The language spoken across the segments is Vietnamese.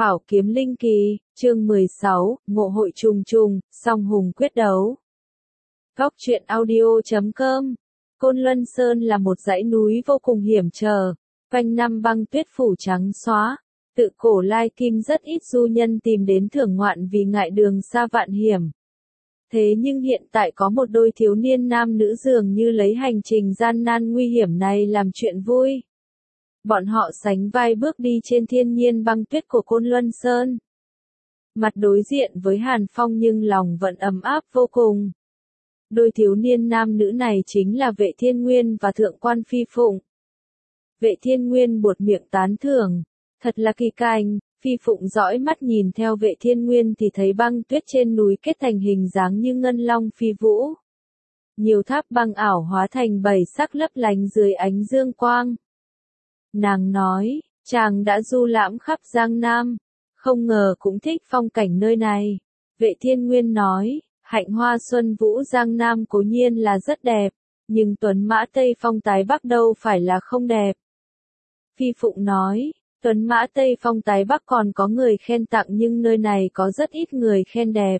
Bảo kiếm linh kỳ, chương 16, ngộ hội trùng trùng, song hùng quyết đấu. Góc truyện audio.com. Côn Luân Sơn là một dãy núi vô cùng hiểm trở, quanh năm băng tuyết phủ trắng xóa. Tự cổ lai kim rất ít du nhân tìm đến thưởng ngoạn vì ngại đường xa vạn hiểm. Thế nhưng hiện tại có một đôi thiếu niên nam nữ dường như lấy hành trình gian nan nguy hiểm này làm chuyện vui. Bọn họ sánh vai bước đi trên thiên nhiên băng tuyết của Côn Luân Sơn. Mặt đối diện với Hàn Phong nhưng lòng vẫn ấm áp vô cùng. Đôi thiếu niên nam nữ này chính là Vệ Thiên Nguyên và Thượng quan Phi Phụng. Vệ Thiên Nguyên buột miệng tán thưởng, thật là kỳ cảnh. Phi Phụng dõi mắt nhìn theo Vệ Thiên Nguyên thì thấy băng tuyết trên núi kết thành hình dáng như ngân long phi vũ. Nhiều tháp băng ảo hóa thành bảy sắc lấp lánh dưới ánh dương quang. Nàng nói, chàng đã du lãm khắp Giang Nam, không ngờ cũng thích phong cảnh nơi này. Vệ Thiên Nguyên nói, hạnh hoa xuân vũ Giang Nam cố nhiên là rất đẹp, nhưng tuấn mã Tây Phong tái Bắc đâu phải là không đẹp. Phi Phụng nói, tuấn mã Tây Phong tái Bắc còn có người khen tặng nhưng nơi này có rất ít người khen đẹp.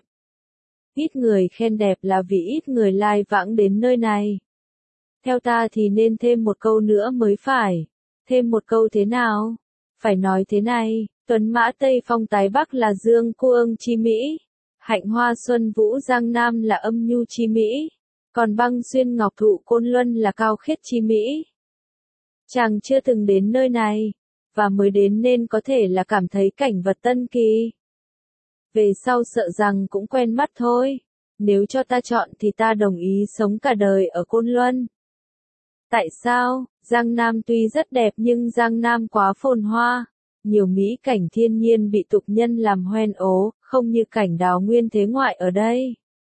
Ít người khen đẹp là vì ít người lai vãng đến nơi này. Theo ta thì nên thêm một câu nữa mới phải. Thêm một câu thế nào? Phải nói thế này, tuấn mã Tây Phong tái Bắc là dương cô ương chi mỹ, hạnh hoa xuân vũ Giang Nam là âm nhu chi mỹ, còn băng xuyên ngọc thụ Côn Luân là cao khiết chi mỹ. Chàng chưa từng đến nơi này, và mới đến nên có thể là cảm thấy cảnh vật tân kỳ. Về sau sợ rằng cũng quen mắt thôi, nếu cho ta chọn thì ta đồng ý sống cả đời ở Côn Luân. Tại sao? Giang Nam tuy rất đẹp nhưng Giang Nam quá phồn hoa, nhiều mỹ cảnh thiên nhiên bị tục nhân làm hoen ố, không như cảnh đào nguyên thế ngoại ở đây.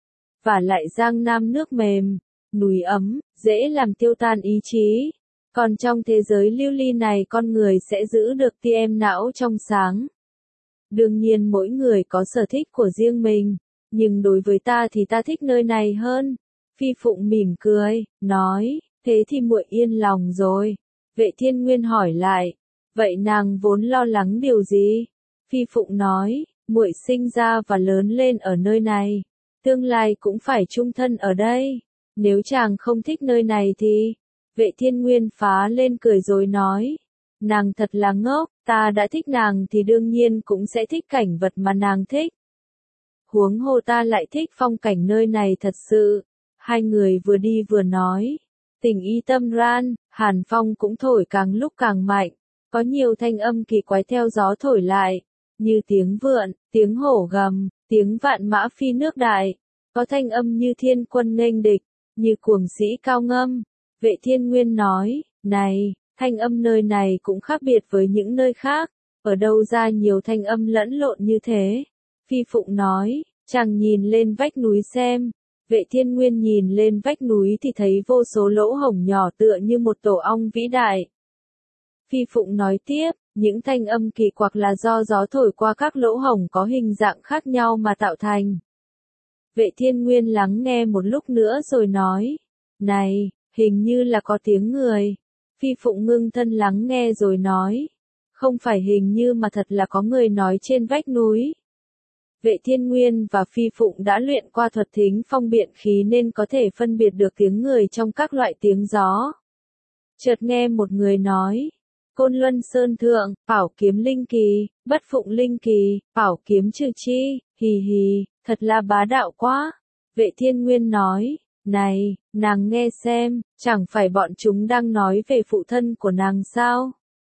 Và lại Giang Nam nước mềm, núi ấm, dễ làm tiêu tan ý chí. Còn trong thế giới lưu ly này con người sẽ giữ được tia em não trong sáng. Đương nhiên mỗi người có sở thích của riêng mình, nhưng đối với ta thì ta thích nơi này hơn. Phi Phụng mỉm cười, nói. Thế thì muội yên lòng rồi. Vệ Thiên Nguyên hỏi lại, vậy nàng vốn lo lắng điều gì? Phi Phụng nói, muội sinh ra và lớn lên ở nơi này, tương lai cũng phải chung thân ở đây. Nếu chàng không thích nơi này thì... Vệ Thiên Nguyên phá lên cười rồi nói, nàng thật là ngốc, ta đã thích nàng thì đương nhiên cũng sẽ thích cảnh vật mà nàng thích. Huống hồ ta lại thích phong cảnh nơi này thật sự. Hai người vừa đi vừa nói. Tình y tâm ran, Hàn Phong cũng thổi càng lúc càng mạnh, có nhiều thanh âm kỳ quái theo gió thổi lại, như tiếng vượn, tiếng hổ gầm, tiếng vạn mã phi nước đại, có thanh âm như thiên quân nghênh địch, như cuồng sĩ cao ngâm. Vệ Thiên Nguyên nói, này, thanh âm nơi này cũng khác biệt với những nơi khác, ở đâu ra nhiều thanh âm lẫn lộn như thế? Phi Phụng nói, chàng nhìn lên vách núi xem. Vệ Thiên Nguyên nhìn lên vách núi thì thấy vô số lỗ hổng nhỏ tựa như một tổ ong vĩ đại. Phi Phụng nói tiếp, những thanh âm kỳ quặc là do gió thổi qua các lỗ hổng có hình dạng khác nhau mà tạo thành. Vệ Thiên Nguyên lắng nghe một lúc nữa rồi nói, này, hình như là có tiếng người. Phi Phụng ngưng thân lắng nghe rồi nói, không phải hình như mà thật là có người nói trên vách núi. Vệ Thiên Nguyên và Phi Phụng đã luyện qua thuật thính phong biện khí nên có thể phân biệt được tiếng người trong các loại tiếng gió. Chợt nghe một người nói, Côn Luân Sơn Thượng, bảo kiếm linh kỳ, bất phụng linh kỳ, bảo kiếm trừ chi, hì hì, thật là bá đạo quá. Vệ Thiên Nguyên nói, này, nàng nghe xem, chẳng phải bọn chúng đang nói về phụ thân của nàng sao?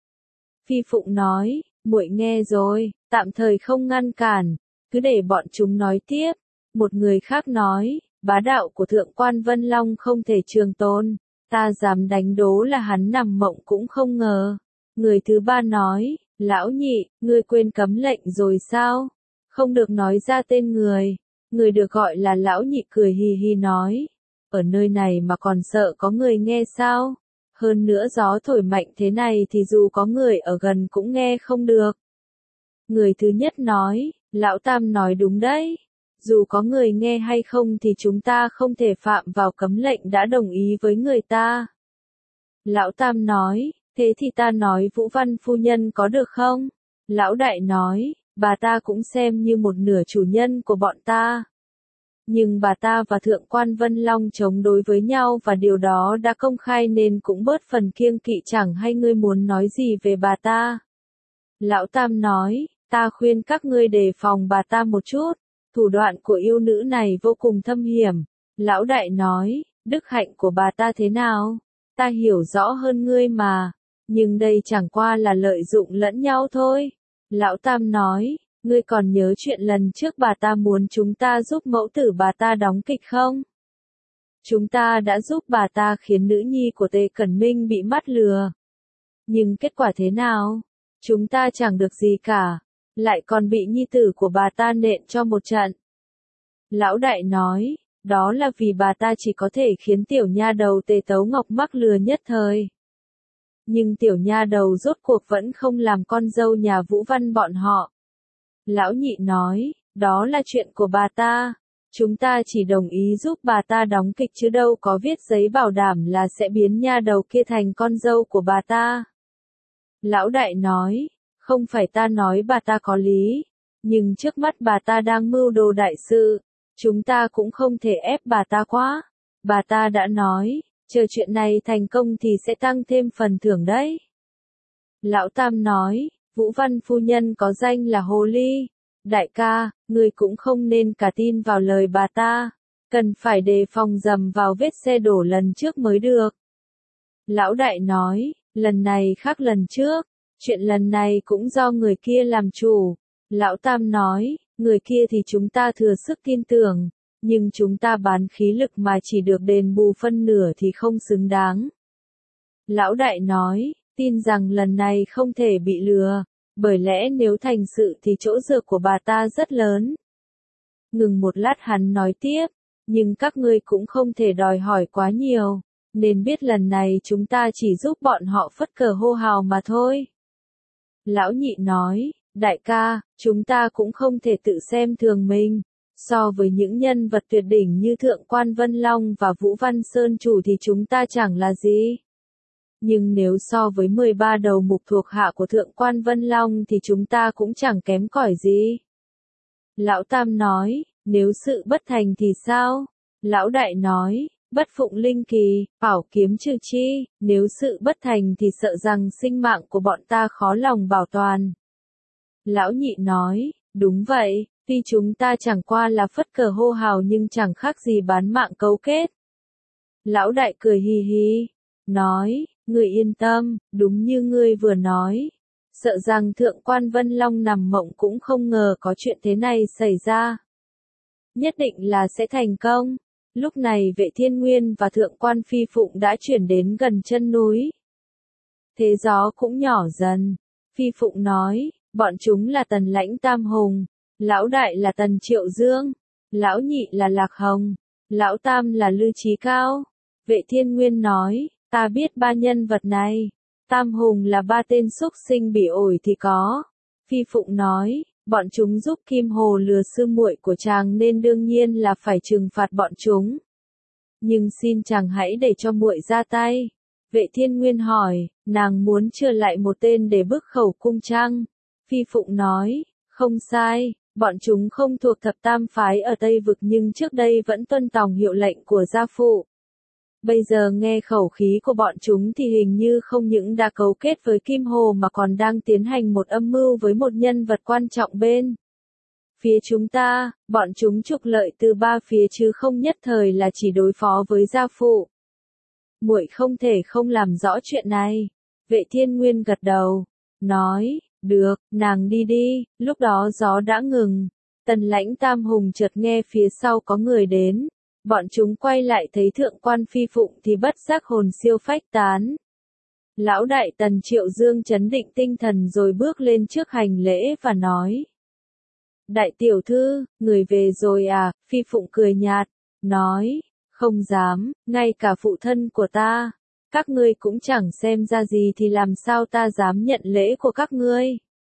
Phi Phụng nói, muội nghe rồi, tạm thời không ngăn cản. Cứ để bọn chúng nói tiếp. Một người khác nói, bá đạo của Thượng quan Vân Long không thể trường tồn, ta dám đánh đố là hắn nằm mộng cũng không ngờ. Người thứ ba nói, lão nhị, ngươi quên cấm lệnh rồi sao? Không được nói ra tên người. Người được gọi là lão nhị cười hì hì nói, ở nơi này mà còn sợ có người nghe sao? Hơn nữa gió thổi mạnh thế này thì dù có người ở gần cũng nghe không được. Người thứ nhất nói, Lão Tam nói đúng đấy. Dù có người nghe hay không thì chúng ta không thể phạm vào cấm lệnh đã đồng ý với người ta. Lão Tam nói, thế thì ta nói Vũ Văn phu nhân có được không? Lão Đại nói, bà ta cũng xem như một nửa chủ nhân của bọn ta. Nhưng bà ta và Thượng quan Vân Long chống đối với nhau và điều đó đã công khai nên cũng bớt phần kiêng kỵ, chẳng hay ngươi muốn nói gì về bà ta. Lão Tam nói, ta khuyên các ngươi đề phòng bà ta một chút, thủ đoạn của yêu nữ này vô cùng thâm hiểm. Lão Đại nói, đức hạnh của bà ta thế nào? Ta hiểu rõ hơn ngươi mà, nhưng đây chẳng qua là lợi dụng lẫn nhau thôi. Lão Tam nói, ngươi còn nhớ chuyện lần trước bà ta muốn chúng ta giúp mẫu tử bà ta đóng kịch không? Chúng ta đã giúp bà ta khiến nữ nhi của Tề Cẩn Minh bị mắt lừa. Nhưng kết quả thế nào? Chúng ta chẳng được gì cả, lại còn bị nhi tử của bà ta nện cho một trận. Lão Đại nói, đó là vì bà ta chỉ có thể khiến tiểu nha đầu Tề Tấu Ngọc mắc lừa nhất thời. Nhưng tiểu nha đầu rốt cuộc vẫn không làm con dâu nhà Vũ Văn bọn họ. Lão Nhị nói, đó là chuyện của bà ta. Chúng ta chỉ đồng ý giúp bà ta đóng kịch chứ đâu có viết giấy bảo đảm là sẽ biến nha đầu kia thành con dâu của bà ta. Lão Đại nói, không phải ta nói bà ta có lý, nhưng trước mắt bà ta đang mưu đồ đại sự, chúng ta cũng không thể ép bà ta quá. Bà ta đã nói, chờ chuyện này thành công thì sẽ tăng thêm phần thưởng đấy. Lão Tam nói, Vũ Văn phu nhân có danh là Hồ Ly. Đại ca, người cũng không nên cả tin vào lời bà ta, cần phải đề phòng dầm vào vết xe đổ lần trước mới được. Lão Đại nói, lần này khác lần trước, chuyện lần này cũng do người kia làm chủ. Lão Tam nói, người kia thì chúng ta thừa sức tin tưởng, nhưng chúng ta bán khí lực mà chỉ được đền bù phân nửa thì không xứng đáng. Lão Đại nói, tin rằng lần này không thể bị lừa, bởi lẽ nếu thành sự thì chỗ dựa của bà ta rất lớn. Ngừng một lát hắn nói tiếp, nhưng các ngươi cũng không thể đòi hỏi quá nhiều, nên biết lần này chúng ta chỉ giúp bọn họ phất cờ hô hào mà thôi. Lão Nhị nói, đại ca, chúng ta cũng không thể tự xem thường mình. So với những nhân vật tuyệt đỉnh như Thượng quan Vân Long và Vũ Văn Sơn Chủ thì chúng ta chẳng là gì. Nhưng nếu so với 13 đầu mục thuộc hạ của Thượng quan Vân Long thì chúng ta cũng chẳng kém cỏi gì. Lão Tam nói, nếu sự bất thành thì sao? Lão Đại nói, bất phụng linh kỳ, bảo kiếm trừ chi, nếu sự bất thành thì sợ rằng sinh mạng của bọn ta khó lòng bảo toàn. Lão Nhị nói, đúng vậy, tuy chúng ta chẳng qua là phất cờ hô hào nhưng chẳng khác gì bán mạng cấu kết. Lão Đại cười hì hì, nói, ngươi yên tâm, đúng như ngươi vừa nói. Sợ rằng Thượng quan Vân Long nằm mộng cũng không ngờ có chuyện thế này xảy ra. Nhất định là sẽ thành công. Lúc này Vệ Thiên Nguyên và Thượng quan Phi Phụng đã chuyển đến gần chân núi. Thế gió cũng nhỏ dần. Phi Phụng nói, bọn chúng là Tần Lãnh Tam Hùng, Lão Đại là Tần Triệu Dương, Lão Nhị là Lạc Hồng, Lão Tam là Lư Chí Cao. Vệ Thiên Nguyên nói, ta biết ba nhân vật này. Tam Hùng là ba tên xúc sinh bị ổi thì có. Phi Phụng nói, bọn chúng giúp Kim Hồ lừa sư muội của chàng nên đương nhiên là phải trừng phạt bọn chúng. Nhưng xin chàng hãy để cho muội ra tay. Vệ Thiên Nguyên hỏi, nàng muốn chừa lại một tên để bức khẩu cung chăng? Phi Phụng nói, không sai, bọn chúng không thuộc thập tam phái ở Tây Vực nhưng trước đây vẫn tuân tòng hiệu lệnh của gia phụ. Bây giờ nghe khẩu khí của bọn chúng thì hình như không những đã cấu kết với Kim Hồ mà còn đang tiến hành một âm mưu với một nhân vật quan trọng bên phía chúng ta. Bọn chúng trục lợi từ ba phía chứ không nhất thời là chỉ đối phó với gia phụ. Muội không thể không làm rõ chuyện này. Vệ Thiên Nguyên gật đầu, nói, được, nàng đi đi. Lúc đó gió đã ngừng. Tần Lãnh Tam Hùng chợt nghe phía sau có người đến. Bọn chúng quay lại thấy Thượng quan Phi Phụng thì bất giác hồn siêu phách tán. Lão Đại Tần Triệu Dương trấn định tinh thần rồi bước lên trước hành lễ và nói. Đại tiểu thư, người về rồi à? Phi Phụng cười nhạt, nói, không dám, ngay cả phụ thân của ta. Các ngươi cũng chẳng xem ra gì thì làm sao ta dám nhận lễ của các ngươi.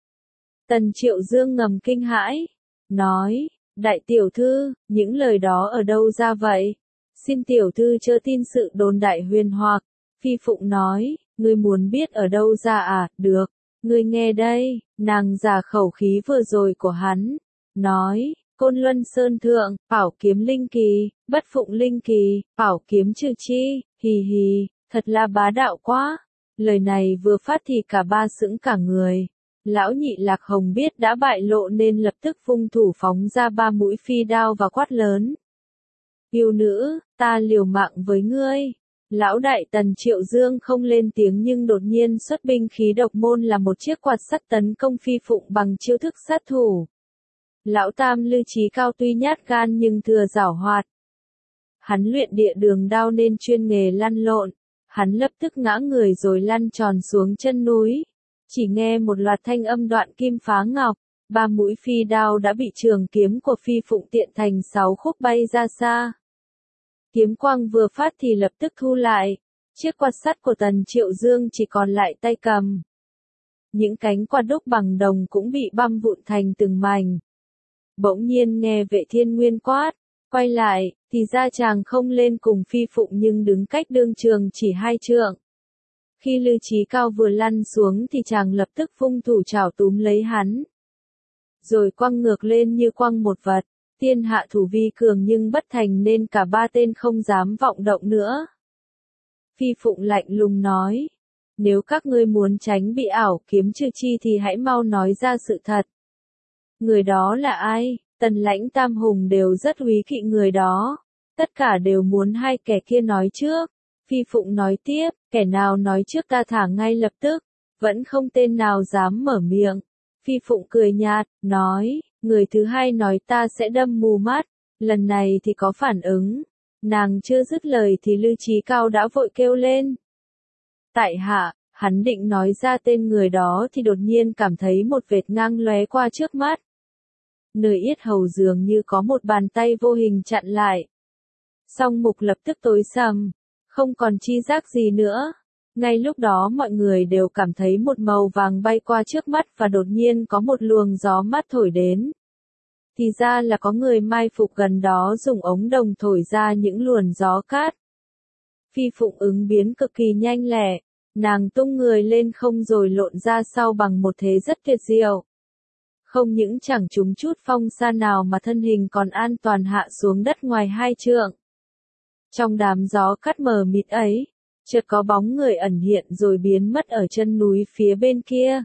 Tần Triệu Dương ngầm kinh hãi, nói. Đại tiểu thư, những lời đó ở đâu ra vậy? Xin tiểu thư chớ tin sự đồn đại huyền hoặc. Phi Phụng nói, ngươi muốn biết ở đâu ra à? Được, Ngươi nghe đây, nàng giả khẩu khí vừa rồi của hắn, nói, Côn Luân Sơn thượng, bảo kiếm linh kỳ, bất phụng linh kỳ, bảo kiếm trừ chi, hì hì, thật là bá đạo quá. Lời này vừa phát thì cả ba sững cả người. Lão nhị Lạc Hồng biết đã bại lộ nên lập tức vung thủ phóng ra 3 mũi phi đao và quát lớn. Yêu nữ, ta liều mạng với ngươi. Lão đại Tần Triệu Dương không lên tiếng nhưng đột nhiên xuất binh khí độc môn là một chiếc quạt sắt tấn công Phi Phụng bằng chiêu thức sát thủ. Lão tam Lư Chí Cao tuy nhát gan nhưng thừa giảo hoạt. Hắn luyện địa đường đao nên chuyên nghề lăn lộn. Hắn lập tức ngã người rồi lăn tròn xuống chân núi. Chỉ nghe một loạt thanh âm đoạn kim phá ngọc, 3 mũi phi đao đã bị trường kiếm của Phi Phụng tiện thành 6 khúc bay ra xa. Kiếm quang vừa phát thì lập tức thu lại, chiếc quạt sắt của Tần Triệu Dương chỉ còn lại tay cầm. Những cánh quạt đúc bằng đồng cũng bị băm vụn thành từng mảnh. Bỗng nhiên nghe Vệ Thiên Nguyên quát, quay lại, thì ra chàng không lên cùng Phi Phụng nhưng đứng cách đương trường chỉ 2 trượng. Khi Lư Chí Cao vừa lăn xuống thì chàng lập tức vung thủ chảo túm lấy hắn. Rồi quăng ngược lên như quăng một vật, tiên hạ thủ vi cường nhưng bất thành nên cả ba tên không dám vọng động nữa. Phi Phụng lạnh lùng nói, nếu các ngươi muốn tránh bị ảo kiếm trừ chi thì hãy mau nói ra sự thật. Người đó là ai? Tần Lãnh Tam Hùng đều rất úy kỵ người đó. Tất cả đều muốn hai kẻ kia nói trước. Phi Phụng nói tiếp, kẻ nào nói trước ta thả ngay lập tức. Vẫn không tên nào dám mở miệng. Phi Phụng cười nhạt, nói, người thứ hai nói ta sẽ đâm mù mắt. Lần này thì có phản ứng. Nàng chưa dứt lời thì Lư Chí Cao đã vội kêu lên. Tại hạ, hắn định nói ra tên người đó thì đột nhiên cảm thấy một vệt ngang lóe qua trước mắt. Nơi yết hầu dường như có một bàn tay vô hình chặn lại. Song mục lập tức tối sầm, không còn chi giác gì nữa. Ngay lúc đó mọi người đều cảm thấy một màu vàng bay qua trước mắt và đột nhiên có một luồng gió mát thổi đến. Thì ra là có người mai phục gần đó dùng ống đồng thổi ra những luồng gió cát. Phi Phụng ứng biến cực kỳ nhanh lẹ, nàng tung người lên không rồi lộn ra sau bằng một thế rất tuyệt diệu. Không những chẳng trúng chút phong sa nào mà thân hình còn an toàn hạ xuống đất ngoài 2 trượng. Trong đám gió cát mờ mịt ấy, chợt có bóng người ẩn hiện rồi biến mất ở chân núi phía bên kia.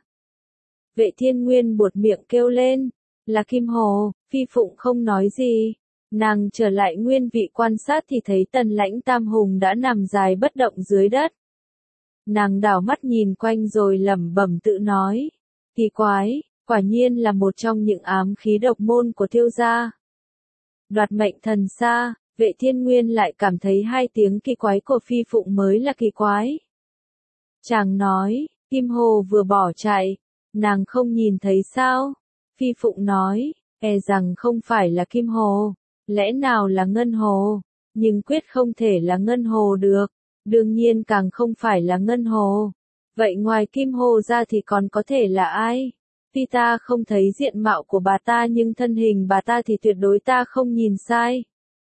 Vệ Thiên Nguyên buột miệng kêu lên, là Kim Hồ. Phi Phụng không nói gì. Nàng trở lại nguyên vị quan sát thì thấy Tần Lãnh Tam Hùng đã nằm dài bất động dưới đất. Nàng đảo mắt nhìn quanh rồi lẩm bẩm tự nói, kỳ quái, quả nhiên là một trong những ám khí độc môn của Thiêu gia. Đoạt mệnh thần xa, Vệ Thiên Nguyên lại cảm thấy 2 tiếng kỳ quái của Phi Phụng mới là kỳ quái. Chàng nói, Kim Hồ vừa bỏ chạy, nàng không nhìn thấy sao? Phi Phụng nói, e rằng không phải là Kim Hồ, lẽ nào là Ngân Hồ, nhưng quyết không thể là Ngân Hồ được, đương nhiên càng không phải là Ngân Hồ. Vậy ngoài Kim Hồ ra thì còn có thể là ai? Tuy ta không thấy diện mạo của bà ta nhưng thân hình bà ta thì tuyệt đối ta không nhìn sai.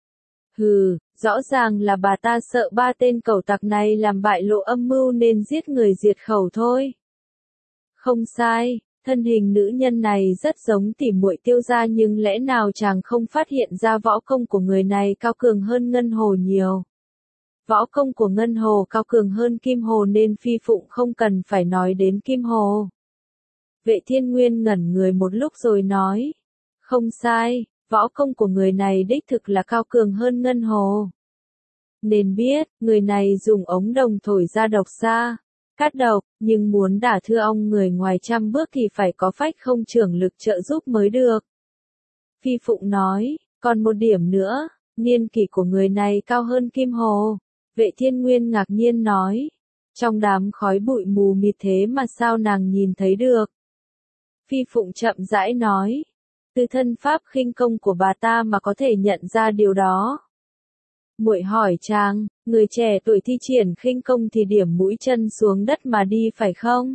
Hừ, rõ ràng là bà ta sợ 3 tên cẩu tặc này làm bại lộ âm mưu nên giết người diệt khẩu thôi. Không sai, thân hình nữ nhân này rất giống tỉ muội Tiêu gia nhưng lẽ nào chàng không phát hiện ra võ công của người này cao cường hơn Ngân Hồ nhiều. Võ công của Ngân Hồ cao cường hơn Kim Hồ nên Phi Phụng không cần phải nói đến Kim Hồ. Vệ Thiên Nguyên ngẩn người một lúc rồi nói, không sai, võ công của người này đích thực là cao cường hơn Ngân Hồ. Nên biết, người này dùng ống đồng thổi ra độc xa, cát độc, nhưng muốn đả thương ong người ngoài 100 bước thì phải có phách không trưởng lực trợ giúp mới được. Phi Phụng nói, còn một điểm nữa, niên kỷ của người này cao hơn Kim Hồ. Vệ Thiên Nguyên ngạc nhiên nói, trong đám khói bụi mù mịt thế mà sao nàng nhìn thấy được. Phi Phụng chậm rãi nói, từ thân pháp khinh công của bà ta mà có thể nhận ra điều đó. Muội hỏi chàng, người trẻ tuổi thi triển khinh công thì điểm mũi chân xuống đất mà đi phải không?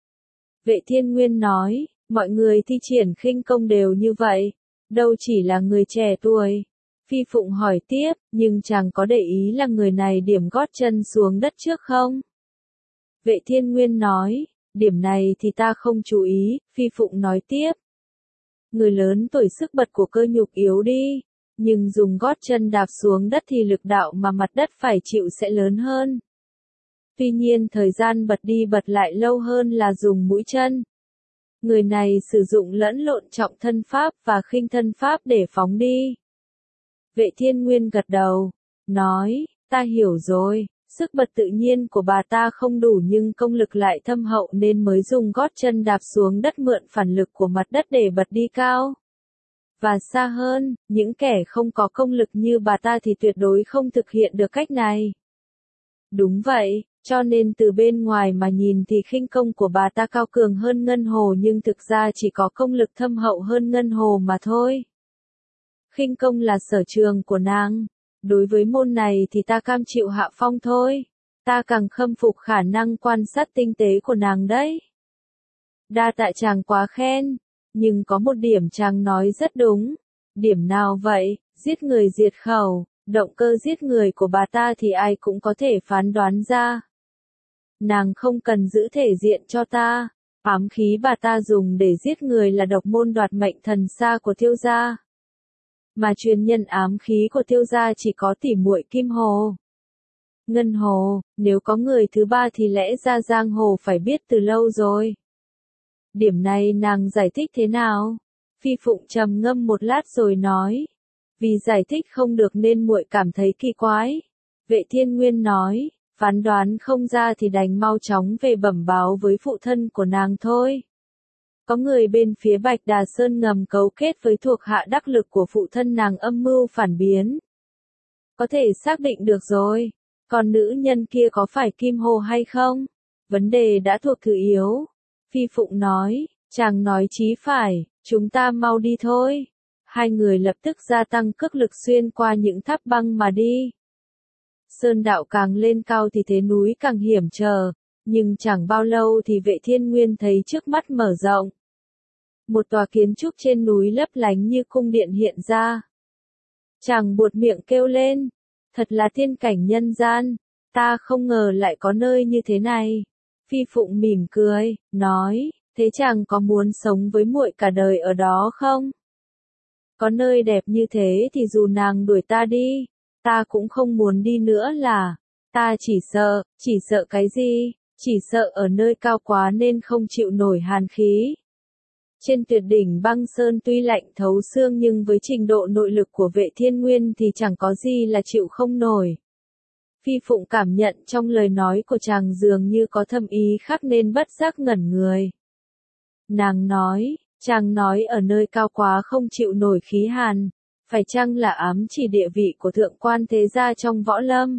Vệ Thiên Nguyên nói, mọi người thi triển khinh công đều như vậy, đâu chỉ là người trẻ tuổi. Phi Phụng hỏi tiếp, nhưng chàng có để ý là người này điểm gót chân xuống đất trước không? Vệ Thiên Nguyên nói, Điểm này thì ta không chú ý, Phi Phụng nói tiếp. Người lớn tuổi sức bật của cơ nhục yếu đi, nhưng dùng gót chân đạp xuống đất thì lực đạo mà mặt đất phải chịu sẽ lớn hơn. Tuy nhiên thời gian bật đi bật lại lâu hơn là dùng mũi chân. Người này sử dụng lẫn lộn trọng thân pháp và khinh thân pháp để phóng đi. Vệ Thiên Nguyên gật đầu, nói, ta hiểu rồi, sức bật tự nhiên của bà ta không đủ nhưng công lực lại thâm hậu nên mới dùng gót chân đạp xuống đất mượn phản lực của mặt đất để bật đi cao. Và xa hơn, những kẻ không có công lực như bà ta thì tuyệt đối không thực hiện được cách này. Đúng vậy, cho nên từ bên ngoài mà nhìn thì khinh công của bà ta cao cường hơn Ngân Hồ nhưng thực ra chỉ có công lực thâm hậu hơn Ngân Hồ mà thôi. Khinh công là sở trường của nàng. Đối với môn này thì ta cam chịu hạ phong thôi. Ta càng khâm phục khả năng quan sát tinh tế của nàng đấy. Đa tạ chàng quá khen. Nhưng có một điểm chàng nói rất đúng. Điểm nào vậy? Giết người diệt khẩu. Động cơ giết người của bà ta thì ai cũng có thể phán đoán ra. Nàng không cần giữ thể diện cho ta. Ám khí bà ta dùng để giết người là độc môn đoạt mệnh thần xa của Tiêu gia. Mà truyền nhân ám khí của Tiêu gia chỉ có tỷ muội Kim Hồ. Ngân Hồ, nếu có người thứ ba thì lẽ ra giang hồ phải biết từ lâu rồi. Điểm này nàng giải thích thế nào? Phi Phụng trầm ngâm một lát rồi nói. Vì giải thích không được nên muội cảm thấy kỳ quái. Vệ Thiên Nguyên nói, phán đoán không ra thì đành mau chóng về bẩm báo với phụ thân của nàng thôi. Có người bên phía Bạch Đà Sơn ngầm cấu kết với thuộc hạ đắc lực của phụ thân nàng âm mưu phản biến. Có thể xác định được rồi. Còn nữ nhân kia có phải Kim Hồ hay không? Vấn đề đã thuộc thứ yếu. Phi Phụng nói, chàng nói chí phải, chúng ta mau đi thôi. Hai người lập tức gia tăng cước lực xuyên qua những tháp băng mà đi. Sơn đạo càng lên cao thì thế núi càng hiểm trở, nhưng chẳng bao lâu thì Vệ Thiên Nguyên thấy trước mắt mở rộng. Một tòa kiến trúc trên núi lấp lánh như cung điện hiện ra. Chàng buột miệng kêu lên, thật là thiên cảnh nhân gian, ta không ngờ lại có nơi như thế này. Phi Phụng mỉm cười, nói, thế chàng có muốn sống với muội cả đời ở đó không? Có nơi đẹp như thế thì dù nàng đuổi ta đi, ta cũng không muốn đi nữa là, ta chỉ sợ cái gì, chỉ sợ ở nơi cao quá nên không chịu nổi hàn khí. Trên tuyệt đỉnh băng sơn tuy lạnh thấu xương nhưng với trình độ nội lực của Vệ Thiên Nguyên thì chẳng có gì là chịu không nổi. Phi Phụng cảm nhận trong lời nói của chàng dường như có thâm ý khác nên bất giác ngẩn người. Nàng nói, chàng nói ở nơi cao quá không chịu nổi khí hàn, phải chăng là ám chỉ địa vị của thượng quan thế gia trong võ lâm?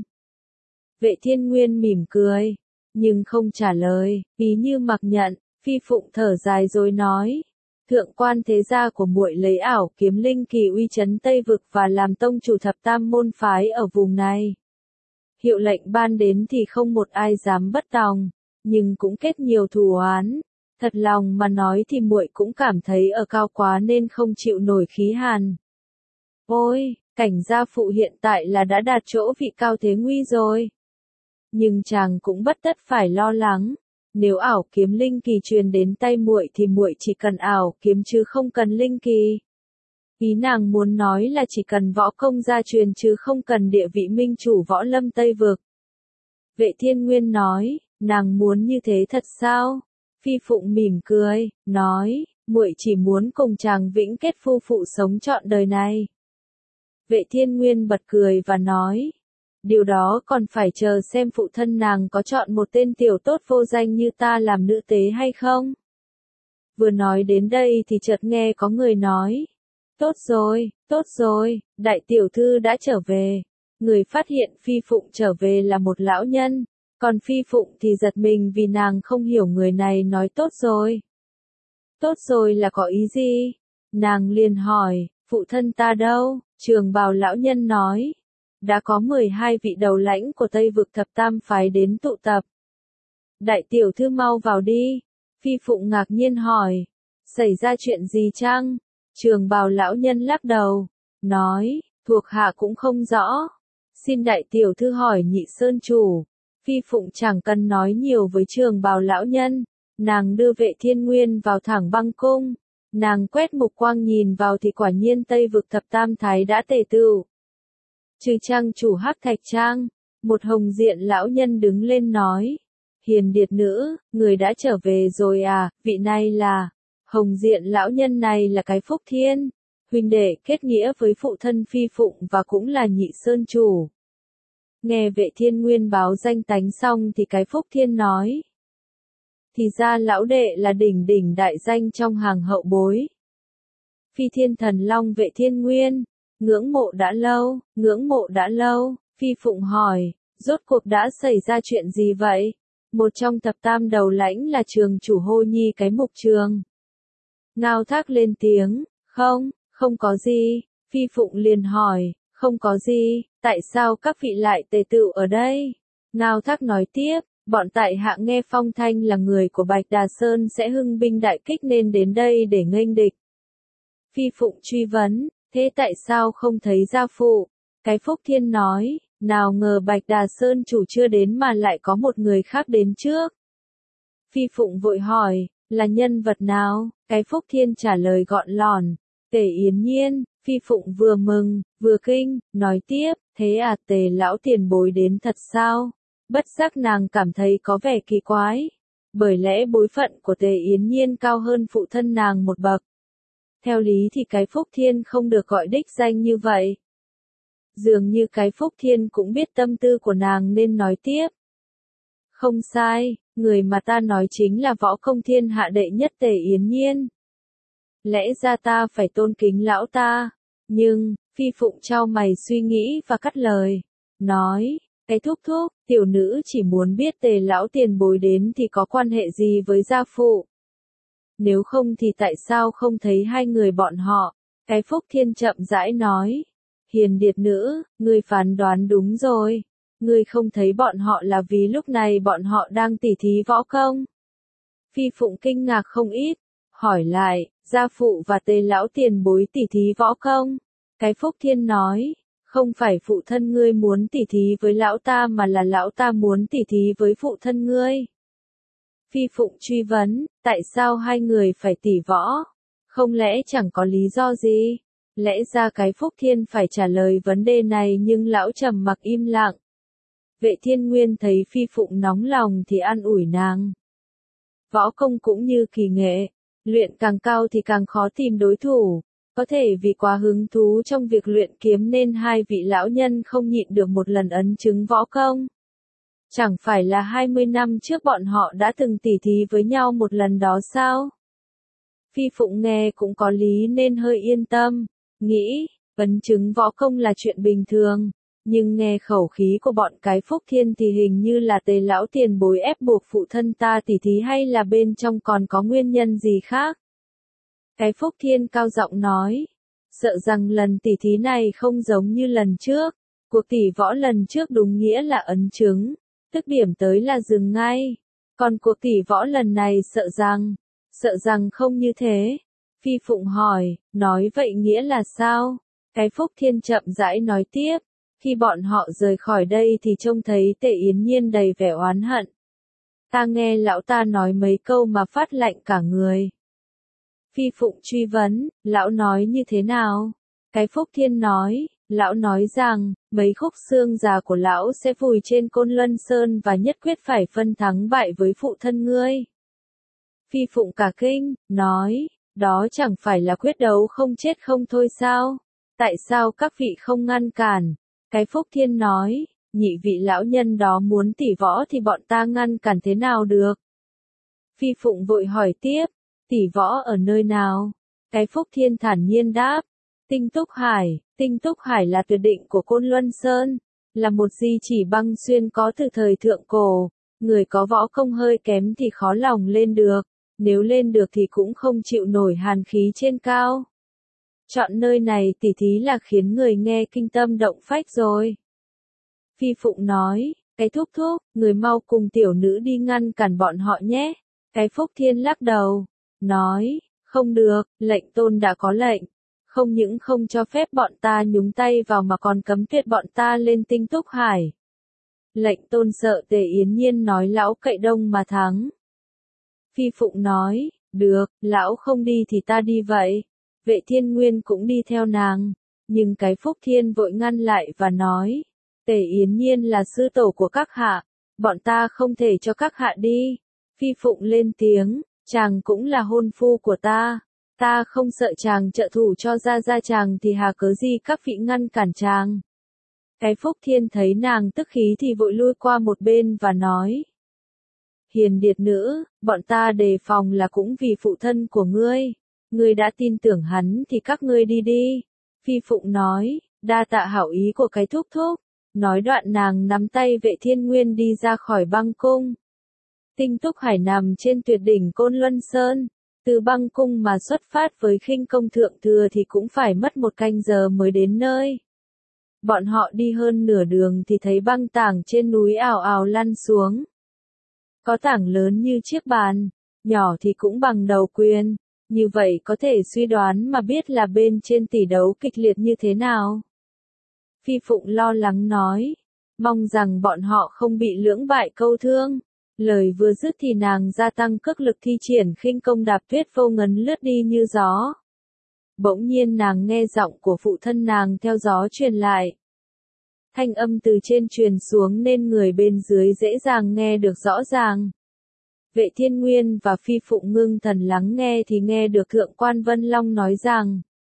Vệ Thiên Nguyên mỉm cười, nhưng không trả lời, ý như mặc nhận. Phi Phụng thở dài rồi nói, thượng quan thế gia của muội lấy ảo kiếm linh kỳ uy chấn Tây Vực và làm tông chủ thập tam môn phái ở vùng này. Hiệu lệnh ban đến thì không một ai dám bất tòng, nhưng cũng kết nhiều thù oán. Thật lòng mà nói thì muội cũng cảm thấy ở cao quá nên không chịu nổi khí hàn. Ôi, cảnh gia phụ hiện tại là đã đạt chỗ vị cao thế nguy rồi. Nhưng chàng cũng bất tất phải lo lắng. Nếu ảo kiếm linh kỳ truyền đến tay muội thì muội chỉ cần ảo kiếm chứ không cần linh kỳ. Ý nàng muốn nói là chỉ cần võ công gia truyền chứ không cần địa vị minh chủ võ lâm Tây Vực. Vệ Thiên Nguyên nói, nàng muốn như thế thật sao? Phi Phụng mỉm cười, nói, muội chỉ muốn cùng chàng vĩnh kết phu phụ sống trọn đời này. Vệ Thiên Nguyên bật cười và nói, điều đó còn phải chờ xem phụ thân nàng có chọn một tên tiểu tốt vô danh như ta làm nữ tế hay không. Vừa nói đến đây thì chợt nghe có người nói, tốt rồi, đại tiểu thư đã trở về. Người phát hiện Phi Phụng trở về là một lão nhân, còn Phi Phụng thì giật mình vì nàng không hiểu người này nói tốt rồi. Tốt rồi là có ý gì? Nàng liền hỏi, phụ thân ta đâu? Trường bào lão nhân nói, đã có 12 vị đầu lãnh của Tây Vực thập tam phái đến tụ tập. Đại tiểu thư mau vào đi. Phi Phụng ngạc nhiên hỏi, xảy ra chuyện gì chăng? Trường bào lão nhân lắc đầu, nói, thuộc hạ cũng không rõ. Xin đại tiểu thư hỏi Nhị Sơn chủ. Phi Phụng chẳng cần nói nhiều với trường bào lão nhân, Nàng đưa Vệ Thiên Nguyên vào Thẳng Băng Cung. Nàng quét mục quang nhìn vào thì quả nhiên Tây vực thập tam thái đã tề tựu. Trừ trang chủ Hắc Thạch Trang, một hồng diện lão nhân đứng lên nói. Hiền điệt nữ, người đã trở về rồi à, vị này là... Hồng diện lão nhân này là cái Phúc Thiên, huynh đệ kết nghĩa với phụ thân Phi Phụng và cũng là Nhị Sơn chủ. Nghe Vệ Thiên Nguyên báo danh tánh xong thì cái Phúc Thiên nói. Thì ra lão đệ là đỉnh đỉnh đại danh trong hàng hậu bối. Phi Thiên Thần Long Vệ Thiên Nguyên, ngưỡng mộ đã lâu, Phi Phụng hỏi, rốt cuộc đã xảy ra chuyện gì vậy? Một trong thập tam đầu lãnh là trường chủ Hô Nhi cái Mục Trường. Ngao Thác lên tiếng, không có gì, Phi Phụng liền hỏi, không có gì, tại sao các vị lại tề tựu ở đây? Ngao Thác nói tiếp, bọn tại hạ nghe phong thanh là người của Bạch Đà Sơn sẽ hưng binh đại kích nên đến đây để nghênh địch. Phi Phụng truy vấn, thế tại sao không thấy gia phụ? Cái Phúc Thiên nói, nào ngờ Bạch Đà Sơn chủ chưa đến mà lại có một người khác đến trước. Phi Phụng vội hỏi, là nhân vật nào? Cái Phúc Thiên trả lời gọn lỏn, Tề Yến Nhiên. Phi Phụng vừa mừng, vừa kinh, nói tiếp, thế à Tề lão tiền bối đến thật sao? Bất giác nàng cảm thấy có vẻ kỳ quái. Bởi lẽ bối phận của Tề Yến Nhiên cao hơn phụ thân nàng một bậc. Theo lý thì cái Phúc Thiên không được gọi đích danh như vậy. Dường như cái Phúc Thiên cũng biết tâm tư của nàng nên nói tiếp. Không sai, người mà ta nói chính là võ công thiên hạ đệ nhất Tề Yến Nhiên. Lẽ ra ta phải tôn kính lão ta, nhưng, Phi Phụng chau mày suy nghĩ và cắt lời, nói, cái thúc, tiểu nữ chỉ muốn biết Tề lão tiền bối đến thì có quan hệ gì với gia phụ. Nếu không thì tại sao không thấy hai người bọn họ? Cái Phúc Thiên chậm rãi nói, hiền điệt nữ, ngươi phán đoán đúng rồi. Ngươi không thấy bọn họ là vì lúc này bọn họ đang tỉ thí võ công. Phi Phụng kinh ngạc không ít, hỏi lại, gia phụ và Tề lão tiền bối tỉ thí võ công. Cái Phúc Thiên nói, không phải phụ thân ngươi muốn tỉ thí với lão ta mà là lão ta muốn tỉ thí với phụ thân ngươi. Phi Phụng truy vấn, tại sao hai người phải tỉ võ? Không lẽ chẳng có lý do gì? Lẽ ra cái Phúc Thiên phải trả lời vấn đề này nhưng lão trầm mặc im lặng. Vệ Thiên Nguyên thấy Phi Phụng nóng lòng thì an ủi nàng. Võ công cũng như kỳ nghệ, luyện càng cao thì càng khó tìm đối thủ. Có thể vì quá hứng thú trong việc luyện kiếm nên hai vị lão nhân không nhịn được một lần ấn chứng võ công. Chẳng phải là 20 năm trước bọn họ đã từng tỉ thí với nhau một lần đó sao? Phi Phụng nghe cũng có lý nên hơi yên tâm, nghĩ, ấn chứng võ công là chuyện bình thường. Nhưng nghe khẩu khí của bọn cái Phúc Thiên thì hình như là Tề lão tiền bối ép buộc phụ thân ta tỉ thí hay là bên trong còn có nguyên nhân gì khác. Cái Phúc Thiên cao giọng nói, sợ rằng lần tỉ thí này không giống như lần trước. Cuộc tỉ võ lần trước đúng nghĩa là ấn chứng, tức điểm tới là dừng ngay. Còn cuộc tỉ võ lần này sợ rằng không như thế. Phi Phụng hỏi, nói vậy nghĩa là sao? Cái Phúc Thiên chậm rãi nói tiếp. Khi bọn họ rời khỏi đây thì trông thấy Tề Yến Nhiên đầy vẻ oán hận. Ta nghe lão ta nói mấy câu mà phát lạnh cả người. Phi Phụng truy vấn, lão nói như thế nào? Cái Phúc Thiên nói, lão nói rằng, mấy khúc xương già của lão sẽ vùi trên Côn Luân Sơn và nhất quyết phải phân thắng bại với phụ thân ngươi. Phi Phụng cả kinh, nói, đó chẳng phải là quyết đấu không chết không thôi sao? Tại sao các vị không ngăn cản? Cái Phúc Thiên nói, nhị vị lão nhân đó muốn tỉ võ thì bọn ta ngăn cản thế nào được? Phi Phụng vội hỏi tiếp, tỉ võ ở nơi nào? Cái Phúc Thiên thản nhiên đáp, Tinh Túc Hải là tuyệt định của Côn Luân Sơn, là một di chỉ băng xuyên có từ thời thượng cổ, người có võ công hơi kém thì khó lòng lên được, nếu lên được thì cũng không chịu nổi hàn khí trên cao. Chọn nơi này tỉ thí là khiến người nghe kinh tâm động phách rồi. Phi Phụng nói, cái thúc, người mau cùng tiểu nữ đi ngăn cản bọn họ nhé. Cái Phúc Thiên lắc đầu, nói, không được, lệnh tôn đã có lệnh. Không những không cho phép bọn ta nhúng tay vào mà còn cấm tuyệt bọn ta lên Tinh Túc Hải. Lệnh tôn sợ Tề Yến Nhiên nói lão cậy đông mà thắng. Phi Phụng nói, được, lão không đi thì ta đi vậy. Vệ Thiên Nguyên cũng đi theo nàng, nhưng cái Phúc Thiên vội ngăn lại và nói, Tề Yến Nhiên là sư tổ của các hạ, bọn ta không thể cho các hạ đi. Phi Phụng lên tiếng, chàng cũng là hôn phu của ta không sợ chàng trợ thủ cho gia chàng thì hà cớ gì các vị ngăn cản chàng. Cái Phúc Thiên thấy nàng tức khí thì vội lui qua một bên và nói, Hiền điệt nữ, bọn ta đề phòng là cũng vì phụ thân của ngươi đã tin tưởng hắn thì các ngươi đi đi. Phi Phụng nói, đa tạ hảo ý của cái thúc thúc. Nói đoạn nàng nắm tay Vệ Thiên Nguyên đi ra khỏi băng cung. Tinh Túc Hải nằm trên tuyệt đỉnh Côn Luân Sơn. Từ băng cung mà xuất phát với khinh công thượng thừa thì cũng phải mất 1 canh giờ mới đến nơi. Bọn họ đi hơn nửa đường thì thấy băng tảng trên núi ào ào lăn xuống. Có tảng lớn như chiếc bàn, nhỏ thì cũng bằng đầu quyền. Như vậy có thể suy đoán mà biết là bên trên tỷ đấu kịch liệt như thế nào. Phi Phụng lo lắng nói, mong rằng bọn họ không bị lưỡng bại câu thương. Lời vừa dứt thì nàng gia tăng cước lực thi triển khinh công đạp tuyết vô ngấn lướt đi như gió. Bỗng nhiên nàng nghe giọng của phụ thân nàng theo gió truyền lại. Thanh âm từ trên truyền xuống nên người bên dưới dễ dàng nghe được rõ ràng. Vệ Thiên Nguyên và Phi Phụng ngưng thần lắng nghe thì nghe được Thượng quan Vân Long nói rằng,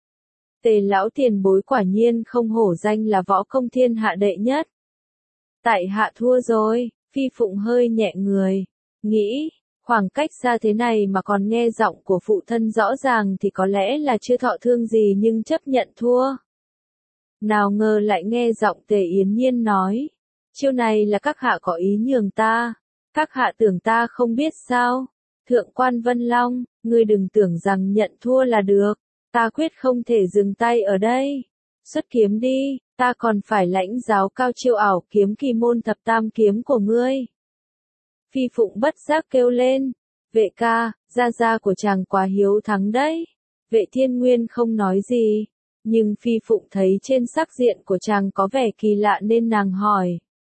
Tề lão tiền bối quả nhiên không hổ danh là võ công thiên hạ đệ nhất. Tại hạ thua rồi. Phi Phụng hơi nhẹ người, nghĩ, khoảng cách xa thế này mà còn nghe giọng của phụ thân rõ ràng thì có lẽ là chưa thọ thương gì nhưng chấp nhận thua. Nào ngờ lại nghe giọng Tề Yến Nhiên nói, chiêu này là các hạ có ý nhường ta, các hạ tưởng ta không biết sao. Thượng quan Vân Long, ngươi đừng tưởng rằng nhận thua là được, ta quyết không thể dừng tay ở đây. Xuất kiếm đi, ta còn phải lãnh giáo cao chiêu ảo kiếm kỳ môn thập tam kiếm của ngươi. Phi Phụng bất giác kêu lên, vệ ca, gia của chàng quá hiếu thắng đấy. Vệ Thiên Nguyên không nói gì, nhưng Phi Phụng thấy trên sắc diện của chàng có vẻ kỳ lạ nên nàng hỏi.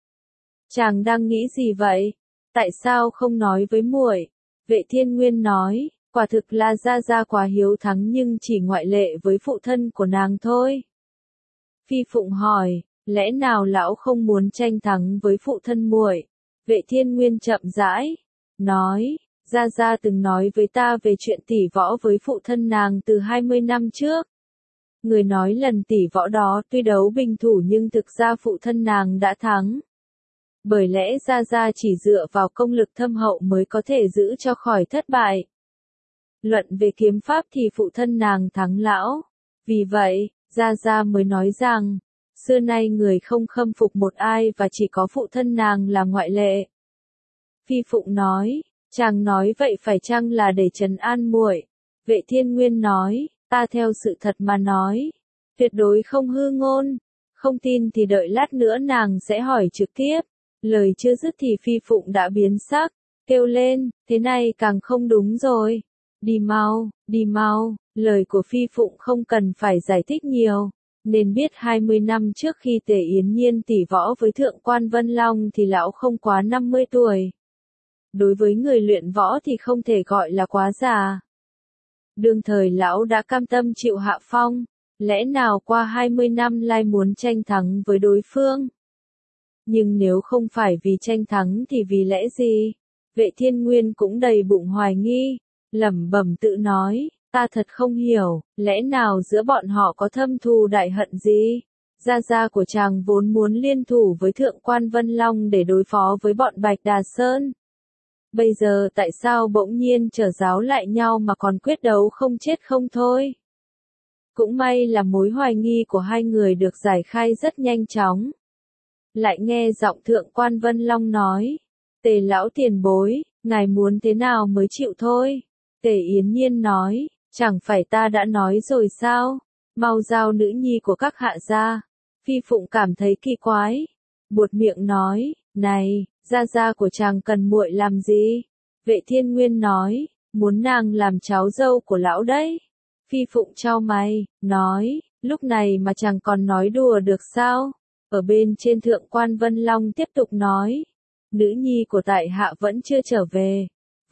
Chàng đang nghĩ gì vậy? Tại sao không nói với muội? Vệ Thiên Nguyên nói, quả thực là gia quá hiếu thắng nhưng chỉ ngoại lệ với phụ thân của nàng thôi. Phi Phụng hỏi, lẽ nào lão không muốn tranh thắng với phụ thân muội? Vệ Thiên Nguyên chậm rãi, nói, gia từng nói với ta về chuyện tỷ võ với phụ thân nàng từ 20 năm trước. Người nói lần tỷ võ đó tuy đấu bình thủ nhưng thực ra phụ thân nàng đã thắng. Bởi lẽ gia chỉ dựa vào công lực thâm hậu mới có thể giữ cho khỏi thất bại. Luận về kiếm pháp thì phụ thân nàng thắng lão. Vì vậy, Gia mới nói rằng, xưa nay người không khâm phục một ai và chỉ có phụ thân nàng là ngoại lệ. Phi Phụng nói, chàng nói vậy phải chăng là để trấn an muội? Vệ Thiên Nguyên nói, ta theo sự thật mà nói, tuyệt đối không hư ngôn, không tin thì đợi lát nữa nàng sẽ hỏi trực tiếp. Lời chưa dứt thì Phi Phụng đã biến sắc, kêu lên, thế này càng không đúng rồi. Đi mau, lời của Phi Phụng không cần phải giải thích nhiều, nên biết 20 năm trước khi Tề Yến Nhiên tỷ võ với Thượng quan Vân Long thì lão không quá 50 tuổi. Đối với người luyện võ thì không thể gọi là quá già. Đương thời lão đã cam tâm chịu hạ phong, lẽ nào qua 20 năm lại muốn tranh thắng với đối phương? Nhưng nếu không phải vì tranh thắng thì vì lẽ gì? Vệ Thiên Nguyên cũng đầy bụng hoài nghi, lẩm bẩm tự nói, ta thật không hiểu, lẽ nào giữa bọn họ có thâm thù đại hận gì? Gia của chàng vốn muốn liên thủ với Thượng quan Vân Long để đối phó với bọn Bạch Đà Sơn. Bây giờ tại sao bỗng nhiên trở giáo lại nhau mà còn quyết đấu không chết không thôi? Cũng may là mối hoài nghi của hai người được giải khai rất nhanh chóng. Lại nghe giọng Thượng quan Vân Long nói, Tề lão tiền bối, ngài muốn thế nào mới chịu thôi? Tề Yến Nhiên nói, chẳng phải ta đã nói rồi sao? Mau giao nữ nhi của các hạ ra. Phi Phụng cảm thấy kỳ quái, buột miệng nói, này, gia của chàng cần muội làm gì? Vệ Thiên Nguyên nói, muốn nàng làm cháu dâu của lão đấy. Phi Phụng chau mày, nói, lúc này mà chàng còn nói đùa được sao? Ở bên trên Thượng quan Vân Long tiếp tục nói, nữ nhi của tại hạ vẫn chưa trở về.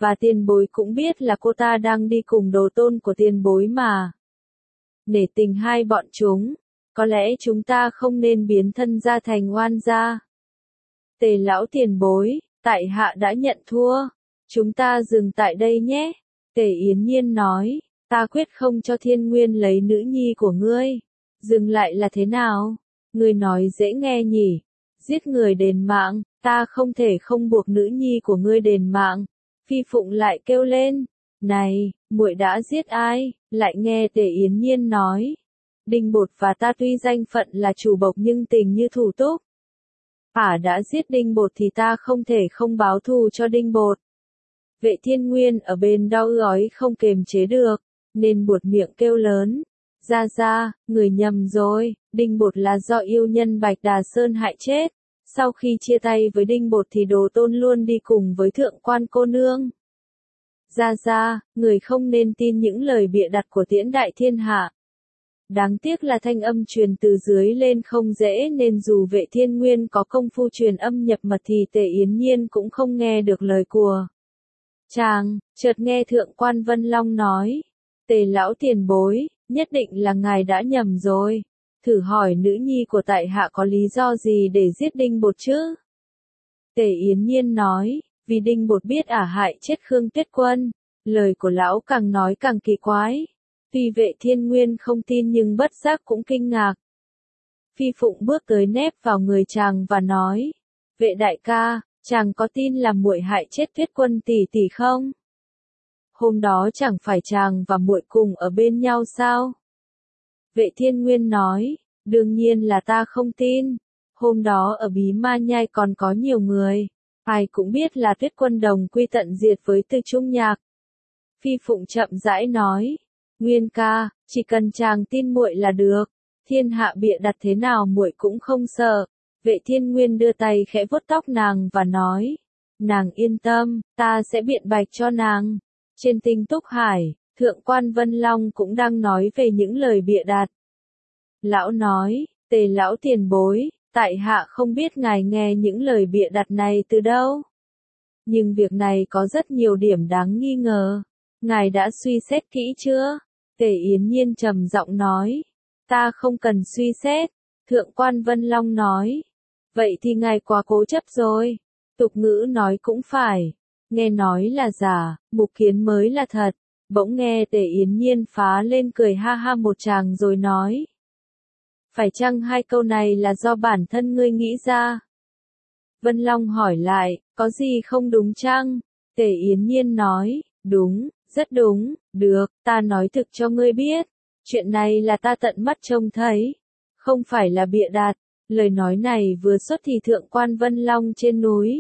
Và tiền bối cũng biết là cô ta đang đi cùng đồ tôn của tiền bối mà. Nể tình hai bọn chúng, có lẽ chúng ta không nên biến thân ra thành oan gia. Tề lão tiền bối, tại hạ đã nhận thua. Chúng ta dừng tại đây nhé. Tề Yến Nhiên nói, ta quyết không cho Thiên Nguyên lấy nữ nhi của ngươi. Dừng lại là thế nào? Ngươi nói dễ nghe nhỉ. Giết người đền mạng, ta không thể không buộc nữ nhi của ngươi đền mạng. Phi Phụng lại kêu lên, này, muội đã giết ai? Lại nghe Tề Yến Nhiên nói, Đinh Bột và ta tuy danh phận là chủ bộc nhưng tình như thủ túc. Đã giết Đinh Bột thì ta không thể không báo thù cho Đinh Bột. Vệ Thiên Nguyên ở bên đau gói không kềm chế được, nên buột miệng kêu lớn. Ra, người nhầm rồi, Đinh Bột là do yêu nhân Bạch Đà Sơn hại chết. Sau khi chia tay với Đinh Bột thì đồ tôn luôn đi cùng với thượng quan cô nương. Ra, người không nên tin những lời bịa đặt của Tiễn Đại Thiên Hạ. Đáng tiếc là thanh âm truyền từ dưới lên không dễ nên dù Vệ Thiên Nguyên có công phu truyền âm nhập mật thì Tề Yến Nhiên cũng không nghe được lời của chàng. Chợt nghe thượng quan Vân Long nói, Tề lão tiền bối, nhất định là ngài đã nhầm rồi. Thử hỏi nữ nhi của tại hạ có lý do gì để giết Đinh Bột chứ? Tề Yến Nhiên nói, vì Đinh Bột biết hại chết Khương Tuyết Quân. Lời của lão càng nói càng kỳ quái. Tuy Vệ Thiên Nguyên không tin nhưng bất giác cũng kinh ngạc. Phi Phụng bước tới nép vào người chàng và nói, Vệ đại ca, chàng có tin là muội hại chết Tuyết Quân tỷ tỷ không? Hôm đó chẳng phải chàng và muội cùng ở bên nhau sao? Vệ Thiên Nguyên nói, đương nhiên là ta không tin. Hôm đó ở Bí Ma Nhai còn có nhiều người. Ai cũng biết là Tuyết Quân đồng quy tận diệt với Từ Trung Nhạc. Phi Phụng chậm rãi nói, Nguyên ca, chỉ cần chàng tin muội là được. Thiên hạ bịa đặt thế nào muội cũng không sợ. Vệ Thiên Nguyên đưa tay khẽ vuốt tóc nàng và nói, nàng yên tâm, ta sẽ biện bạch cho nàng. Trên Tinh Túc Hải, thượng quan Vân Long cũng đang nói về những lời bịa đặt. Lão nói, Tề lão tiền bối, tại hạ không biết ngài nghe những lời bịa đặt này từ đâu. Nhưng việc này có rất nhiều điểm đáng nghi ngờ. Ngài đã suy xét kỹ chưa? Tề Yến Nhiên trầm giọng nói, ta không cần suy xét. Thượng quan Vân Long nói, vậy thì ngài quá cố chấp rồi. Tục ngữ nói cũng phải, nghe nói là giả, mục kiến mới là thật. Bỗng nghe Tề Yến Nhiên phá lên cười ha ha một tràng rồi nói, phải chăng hai câu này là do bản thân ngươi nghĩ ra? Vân Long hỏi lại, có gì không đúng chăng? Tề Yến Nhiên nói, đúng, rất đúng, được, ta nói thực cho ngươi biết. Chuyện này là ta tận mắt trông thấy, không phải là bịa đặt. Lời nói này vừa xuất thì thượng quan Vân Long trên núi,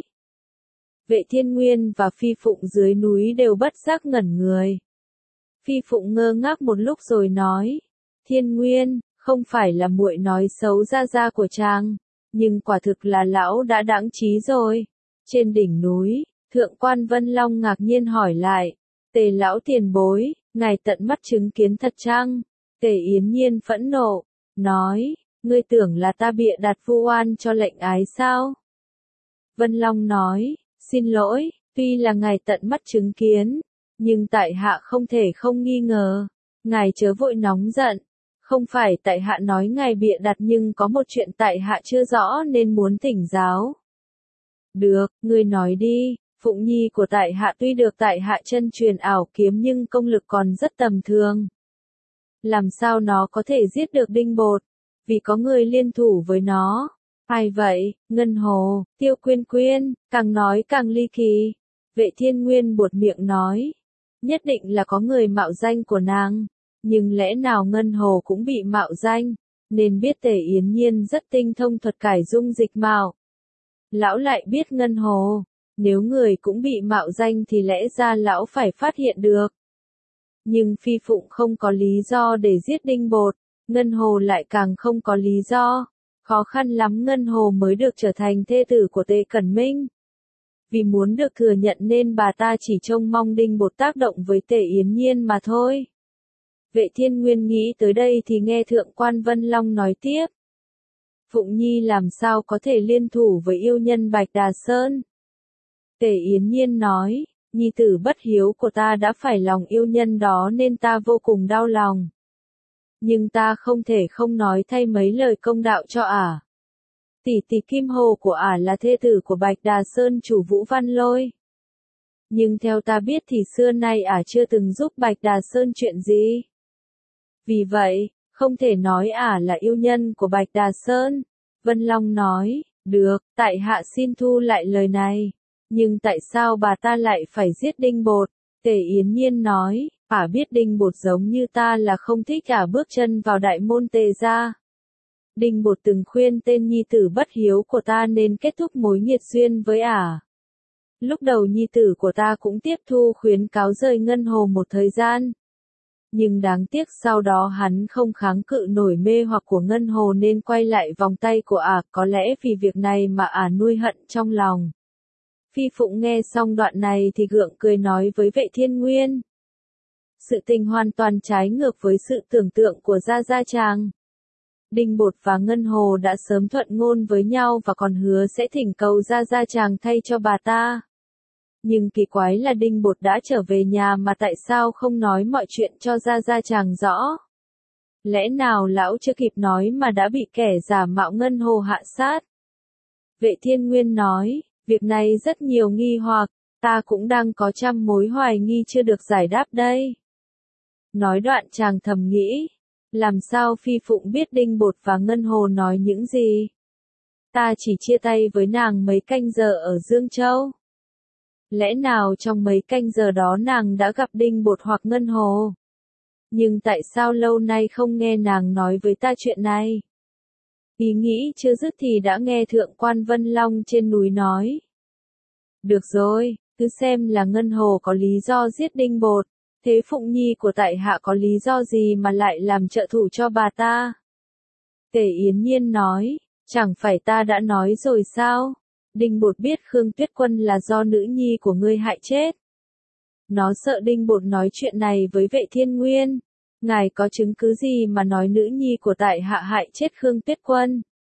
Vệ Thiên Nguyên và Phi Phụng dưới núi đều bất giác ngẩn người. Phi Phụng ngơ ngác một lúc rồi nói, Thiên Nguyên, không phải là muội nói xấu gia của chàng, nhưng quả thực là lão đã đãng trí rồi. Trên đỉnh núi, thượng quan Vân Long ngạc nhiên hỏi lại, Tề lão tiền bối, ngài tận mắt chứng kiến thật chăng? Tề Yến Nhiên phẫn nộ, nói, ngươi tưởng là ta bịa đặt vu oan cho lệnh ái sao? Vân Long nói, xin lỗi, tuy là ngài tận mắt chứng kiến, nhưng tại hạ không thể không nghi ngờ. Ngài chớ vội nóng giận, không phải tại hạ nói ngài bịa đặt nhưng có một chuyện tại hạ chưa rõ nên muốn thỉnh giáo. Được, ngươi nói đi. Phụng nhi của tại hạ tuy được tại hạ chân truyền ảo kiếm nhưng công lực còn rất tầm thường. Làm sao nó có thể giết được Đinh Bột? Vì có người liên thủ với nó. Ai vậy? Ngân Hồ, Tiêu Quyên Quyên, càng nói càng ly kỳ. Vệ Thiên Nguyên buột miệng nói, nhất định là có người mạo danh của nàng. Nhưng lẽ nào Ngân Hồ cũng bị mạo danh, nên biết Tề Yến Nhiên rất tinh thông thuật cải dung dịch mạo. Lão lại biết Ngân Hồ. Nếu người cũng bị mạo danh thì lẽ ra lão phải phát hiện được. Nhưng Phi Phụng không có lý do để giết Đinh Bột, Ngân Hồ lại càng không có lý do. Khó khăn lắm Ngân Hồ mới được trở thành thê tử của Tề Cẩn Minh. Vì muốn được thừa nhận nên bà ta chỉ trông mong Đinh Bột tác động với Tề Yến Nhiên mà thôi. Vệ Thiên Nguyên nghĩ tới đây thì nghe thượng quan Vân Long nói tiếp. Phụng Nhi làm sao có thể liên thủ với yêu nhân Bạch Đà Sơn? Tề Yến Nhiên nói, nhi tử bất hiếu của ta đã phải lòng yêu nhân đó nên ta vô cùng đau lòng. Nhưng ta không thể không nói thay mấy lời công đạo cho ả. Tỷ tỷ Kim Hồ của ả là thê tử của Bạch Đà Sơn chủ Vũ Văn Lôi. Nhưng theo ta biết thì xưa nay ả chưa từng giúp Bạch Đà Sơn chuyện gì. Vì vậy, không thể nói ả là yêu nhân của Bạch Đà Sơn. Vân Long nói, được, tại hạ xin thu lại lời này. Nhưng tại sao bà ta lại phải giết Đinh Bột? Tề Yến Nhiên nói, ả biết Đinh Bột giống như ta là không thích ả bước chân vào đại môn Tề gia. Đinh Bột từng khuyên tên nhi tử bất hiếu của ta nên kết thúc mối nghiệt duyên với ả. Lúc đầu nhi tử của ta cũng tiếp thu khuyến cáo rời Ngân Hồ một thời gian. Nhưng đáng tiếc sau đó hắn không kháng cự nổi mê hoặc của Ngân Hồ nên quay lại vòng tay của ả, có lẽ vì việc này mà ả nuôi hận trong lòng. Phi Phụng nghe xong đoạn này thì gượng cười nói với Vệ Thiên Nguyên. Sự tình hoàn toàn trái ngược với sự tưởng tượng của Gia Gia chàng. Đinh Bột và Ngân Hồ đã sớm thuận ngôn với nhau và còn hứa sẽ thỉnh cầu Gia Gia chàng thay cho bà ta. Nhưng kỳ quái là Đinh Bột đã trở về nhà mà tại sao không nói mọi chuyện cho Gia Gia chàng rõ? Lẽ nào lão chưa kịp nói mà đã bị kẻ giả mạo Ngân Hồ hạ sát? Vệ Thiên Nguyên nói, việc này rất nhiều nghi hoặc, ta cũng đang có trăm mối hoài nghi chưa được giải đáp đây. Nói đoạn chàng thầm nghĩ, làm sao Phi Phụng biết Đinh Bột và Ngân Hồ nói những gì? Ta chỉ chia tay với nàng mấy canh giờ ở Dương Châu. Lẽ nào trong mấy canh giờ đó nàng đã gặp Đinh Bột hoặc Ngân Hồ? Nhưng tại sao lâu nay không nghe nàng nói với ta chuyện này? Ý nghĩ chưa dứt thì đã nghe Thượng quan Vân Long trên núi nói. Được rồi, cứ xem là Ngân Hồ có lý do giết Đinh Bột, thế Phụng Nhi của tại hạ có lý do gì mà lại làm trợ thủ cho bà ta? Tề Yến Nhiên nói, chẳng phải ta đã nói rồi sao? Đinh Bột biết Khương Tuyết Quân là do nữ nhi của ngươi hại chết. Nó sợ Đinh Bột nói chuyện này với Vệ Thiên Nguyên. Ngài có chứng cứ gì mà nói nữ nhi của tại hạ hại chết Khương Tuyết Quân?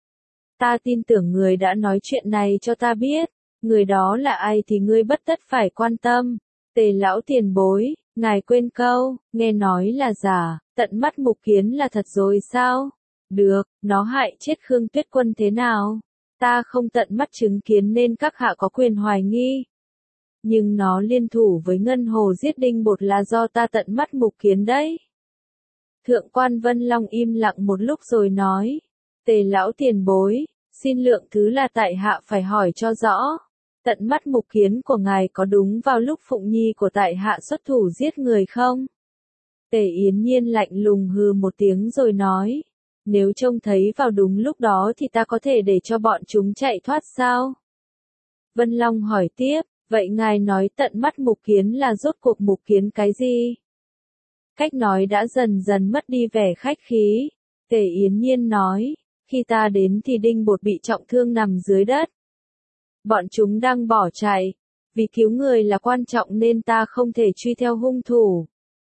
Ta tin tưởng người đã nói chuyện này cho ta biết. Người đó là ai thì ngươi bất tất phải quan tâm. Tề lão tiền bối, ngài quên câu, nghe nói là giả, tận mắt mục kiến là thật rồi sao? Được, nó hại chết Khương Tuyết Quân thế nào? Ta không tận mắt chứng kiến nên các hạ có quyền hoài nghi. Nhưng nó liên thủ với Ngân Hồ giết Đinh Bột là do ta tận mắt mục kiến đấy. Thượng quan Vân Long im lặng một lúc rồi nói, Tề lão tiền bối, xin lượng thứ là tại hạ phải hỏi cho rõ. Tận mắt mục kiến của ngài có đúng vào lúc Phụng Nhi của tại hạ xuất thủ giết người không? Tề Yến Nhiên lạnh lùng hừ một tiếng rồi nói, nếu trông thấy vào đúng lúc đó thì ta có thể để cho bọn chúng chạy thoát sao? Vân Long hỏi tiếp, vậy ngài nói tận mắt mục kiến là rốt cuộc mục kiến cái gì? Cách nói đã dần dần mất đi vẻ khách khí. Tề Yến Nhiên nói, khi ta đến thì Đinh Bột bị trọng thương nằm dưới đất. Bọn chúng đang bỏ chạy. Vì cứu người là quan trọng nên ta không thể truy theo hung thủ.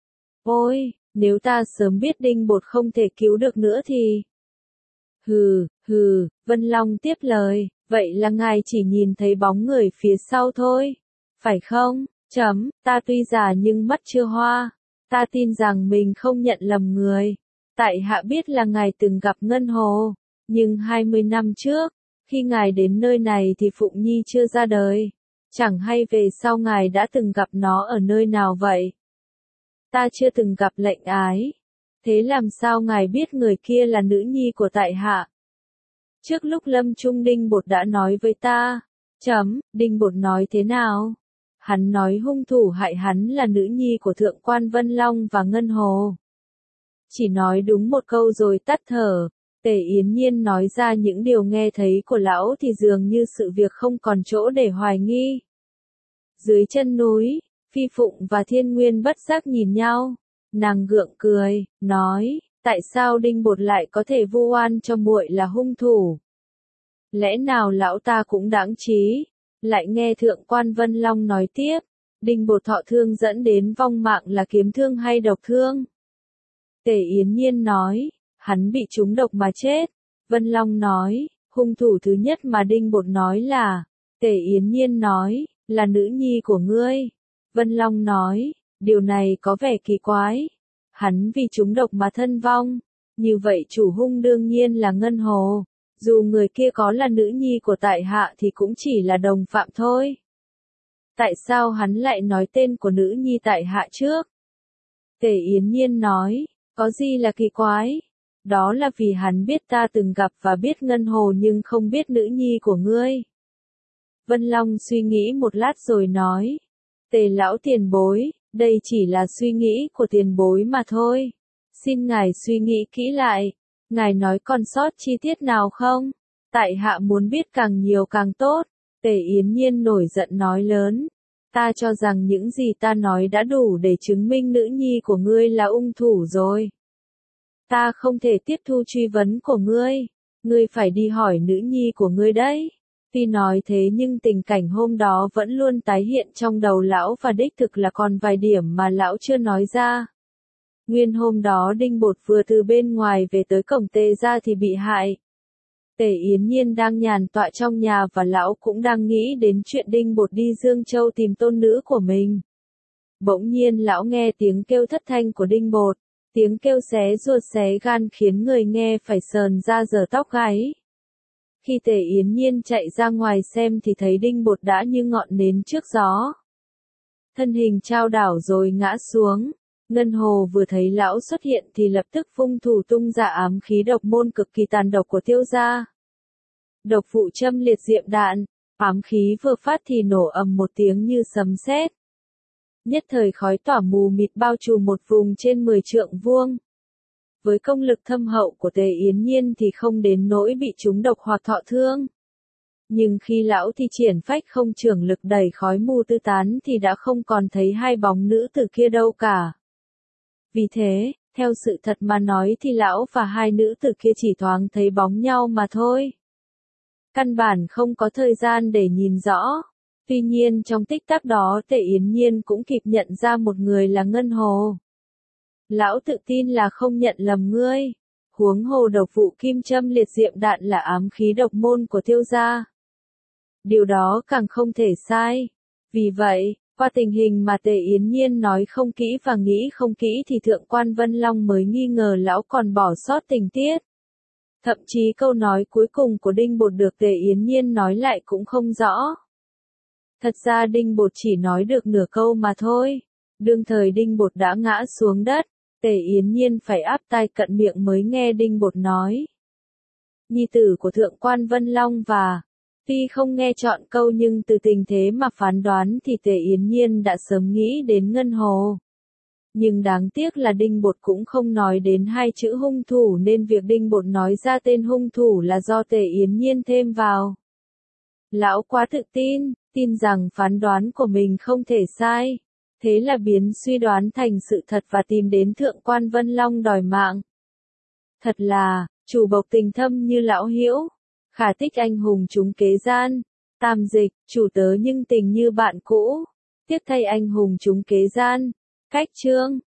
Ôi, nếu ta sớm biết Đinh Bột không thể cứu được nữa thì... Vân Long tiếp lời, vậy là ngài chỉ nhìn thấy bóng người phía sau thôi. Phải không? Ta tuy già nhưng mắt chưa hoa. Ta tin rằng mình không nhận lầm người. Tại hạ biết là ngài từng gặp Ngân Hồ. Nhưng 20 năm trước, khi ngài đến nơi này thì Phụng Nhi chưa ra đời. Chẳng hay về sau ngài đã từng gặp nó ở nơi nào vậy? Ta chưa từng gặp lệnh ái. Thế làm sao ngài biết người kia là nữ nhi của tại hạ? Trước lúc lâm chung Đinh Bột đã nói với ta. Đinh Bột nói thế nào? Hắn nói hung thủ hại hắn là nữ nhi của Thượng quan Vân Long và Ngân Hồ. Chỉ nói đúng một câu rồi tắt thở. Tề Yến Nhiên nói ra những điều nghe thấy của lão thì dường như sự việc không còn chỗ để hoài nghi. Dưới chân núi, Phi Phụng và Thiên Nguyên bất giác nhìn nhau. Nàng gượng cười, nói, tại sao Đinh Bột lại có thể vu oan cho muội là hung thủ? Lẽ nào lão ta cũng đáng trí? Lại nghe Thượng quan Vân Long nói tiếp, Đinh Bột thọ thương dẫn đến vong mạng là kiếm thương hay độc thương? Tề Yến Nhiên nói, hắn bị trúng độc mà chết. Vân Long nói, hung thủ thứ nhất mà Đinh Bột nói là, Tề Yến Nhiên nói, là nữ nhi của ngươi. Vân Long nói, điều này có vẻ kỳ quái. Hắn vì trúng độc mà thân vong. Như vậy chủ hung đương nhiên là Ngân Hồ. Dù người kia có là nữ nhi của tại hạ thì cũng chỉ là đồng phạm thôi. Tại sao hắn lại nói tên của nữ nhi tại hạ trước? Tề Yến Nhiên nói, có gì là kỳ quái? Đó là vì hắn biết ta từng gặp và biết Ngân Hồ nhưng không biết nữ nhi của ngươi. Vân Long suy nghĩ một lát rồi nói, Tề lão tiền bối, đây chỉ là suy nghĩ của tiền bối mà thôi. Xin ngài suy nghĩ kỹ lại, ngài nói còn sót chi tiết nào không? Tại hạ muốn biết càng nhiều càng tốt. Tề Yến Nhiên nổi giận nói lớn, ta cho rằng những gì ta nói đã đủ để chứng minh nữ nhi của ngươi là hung thủ rồi. Ta không thể tiếp thu truy vấn của ngươi, ngươi phải đi hỏi nữ nhi của ngươi đấy. Tuy nói thế nhưng tình cảnh hôm đó vẫn luôn tái hiện trong đầu lão và đích thực là còn vài điểm mà lão chưa nói ra. Nguyên hôm đó Đinh Bột vừa từ bên ngoài về tới cổng Tề gia thì bị hại. Tề Yến Nhiên đang nhàn tọa trong nhà và lão cũng đang nghĩ đến chuyện Đinh Bột đi Dương Châu tìm tôn nữ của mình. Bỗng nhiên lão nghe tiếng kêu thất thanh của Đinh Bột, tiếng kêu xé ruột xé gan khiến người nghe phải sờn ra giờ tóc gáy. Khi Tề Yến Nhiên chạy ra ngoài xem thì thấy Đinh Bột đã như ngọn nến trước gió. Thân hình chao đảo rồi ngã xuống. Ngân Hồ vừa thấy lão xuất hiện thì lập tức vung thủ tung ra ám khí độc môn cực kỳ tàn độc của Tiêu gia. Độc vụ châm liệt diệm đạn, ám khí vừa phát thì nổ ầm một tiếng như sấm sét. Nhất thời khói tỏa mù mịt bao trùm một vùng trên 10 trượng vuông. Với công lực thâm hậu của Tề Yến Nhiên thì không đến nỗi bị trúng độc hoặc thọ thương. Nhưng khi lão thi triển phách không trưởng lực đẩy khói mù tư tán thì đã không còn thấy hai bóng nữ tử kia đâu cả. Vì thế, theo sự thật mà nói thì lão và hai nữ tử kia chỉ thoáng thấy bóng nhau mà thôi. Căn bản không có thời gian để nhìn rõ. Tuy nhiên trong tích tắc đó Tề Yến Nhiên cũng kịp nhận ra một người là Ngân Hồ. Lão tự tin là không nhận lầm ngươi. Huống hồ độc vụ kim châm liệt diệm đạn là ám khí độc môn của Tiêu gia. Điều đó càng không thể sai. Vì vậy, qua tình hình mà Tề Yến Nhiên nói không kỹ và nghĩ không kỹ thì Thượng quan Vân Long mới nghi ngờ lão còn bỏ sót tình tiết. Thậm chí câu nói cuối cùng của Đinh Bột được Tề Yến Nhiên nói lại cũng không rõ. Thật ra Đinh Bột chỉ nói được nửa câu mà thôi. Đương thời Đinh Bột đã ngã xuống đất, Tề Yến Nhiên phải áp tai cận miệng mới nghe Đinh Bột nói. Nhi tử của Thượng quan Vân Long và... Tuy không nghe trọn câu nhưng từ tình thế mà phán đoán thì Tề Yến Nhiên đã sớm nghĩ đến Ngân Hồ. Nhưng đáng tiếc là Đinh Bột cũng không nói đến hai chữ hung thủ nên việc Đinh Bột nói ra tên hung thủ là do Tề Yến Nhiên thêm vào. Lão quá tự tin, tin rằng phán đoán của mình không thể sai. Thế là biến suy đoán thành sự thật và tìm đến Thượng quan Vân Long đòi mạng. Thật là, chủ bộc tình thâm như lão Hiễu. Khả tích anh hùng chúng kế gian. Tam dịch, chủ tớ nhưng tình như bạn cũ. Tiếc thay anh hùng chúng kế gian. Cách chương.